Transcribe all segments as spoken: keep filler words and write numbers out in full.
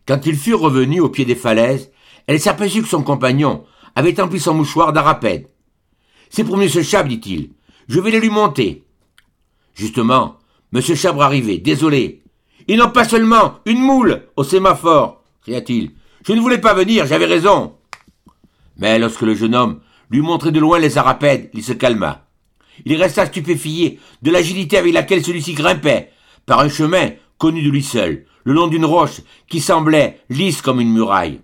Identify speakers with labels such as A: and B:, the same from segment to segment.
A: Quand ils furent revenus au pied des falaises, elle s'aperçut que son compagnon avait empli son mouchoir d'arapède. « C'est pour monsieur Chabre, dit-il. Je vais les lui monter. » Justement, monsieur Chabre arrivait, désolé. « Ils n'ont pas seulement une moule au sémaphore, cria-t-il. Je ne voulais pas venir, j'avais raison. » Mais lorsque le jeune homme lui montrait de loin les arapèdes, il se calma. Il resta stupéfié de l'agilité avec laquelle celui-ci grimpait, par un chemin connu de lui seul, le long d'une roche qui semblait lisse comme une muraille.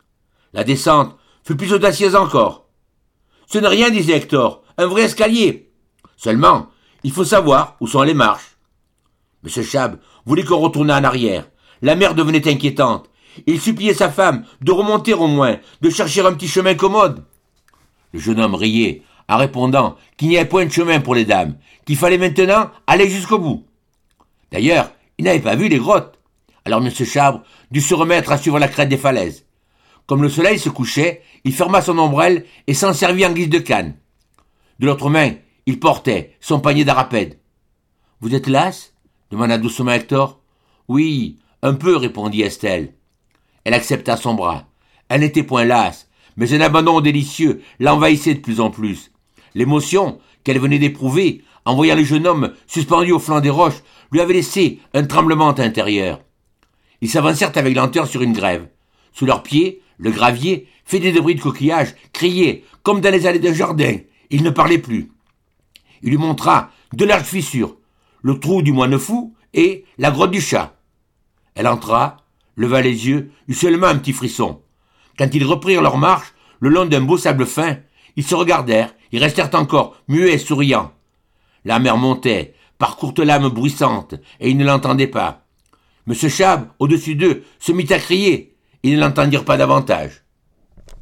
A: La descente fut plus audacieuse encore. « Ce n'est rien, disait Hector, un vrai escalier. Seulement, il faut savoir où sont les marches. » M. Chabre voulait qu'on retournât en arrière. La mer devenait inquiétante. Il suppliait sa femme de remonter au moins, de chercher un petit chemin commode. Le jeune homme riait, en répondant qu'il n'y avait point de chemin pour les dames, qu'il fallait maintenant aller jusqu'au bout. D'ailleurs, il n'avait pas vu les grottes. Alors M. Chabre dut se remettre à suivre la crête des falaises. Comme le soleil se couchait, il ferma son ombrelle et s'en servit en guise de canne. De l'autre main, il portait son panier d'arapèdes. « Vous êtes lasse ?» demanda doucement Hector. « Oui, un peu, répondit Estelle. Elle accepta son bras. Elle n'était point lasse, mais un abandon délicieux l'envahissait de plus en plus. L'émotion qu'elle venait d'éprouver, en voyant le jeune homme suspendu au flanc des roches, lui avait laissé un tremblement intérieur. Ils s'avancèrent avec lenteur sur une grève. Sous leurs pieds, le gravier, fait des débris de coquillages, criait, comme dans les allées d'un jardin. Il ne parlait plus. Il lui montra deux larges fissures, le trou du moine fou et la grotte du chat. Elle entra, leva les yeux, eut seulement un petit frisson. Quand ils reprirent leur marche, le long d'un beau sable fin, ils se regardèrent, ils restèrent encore, muets et souriants. La mer montait, par courtes lames bruissantes, et ils ne l'entendaient pas. M. Chabre, au-dessus d'eux, se mit à crier. Ils ne l'entendirent pas davantage.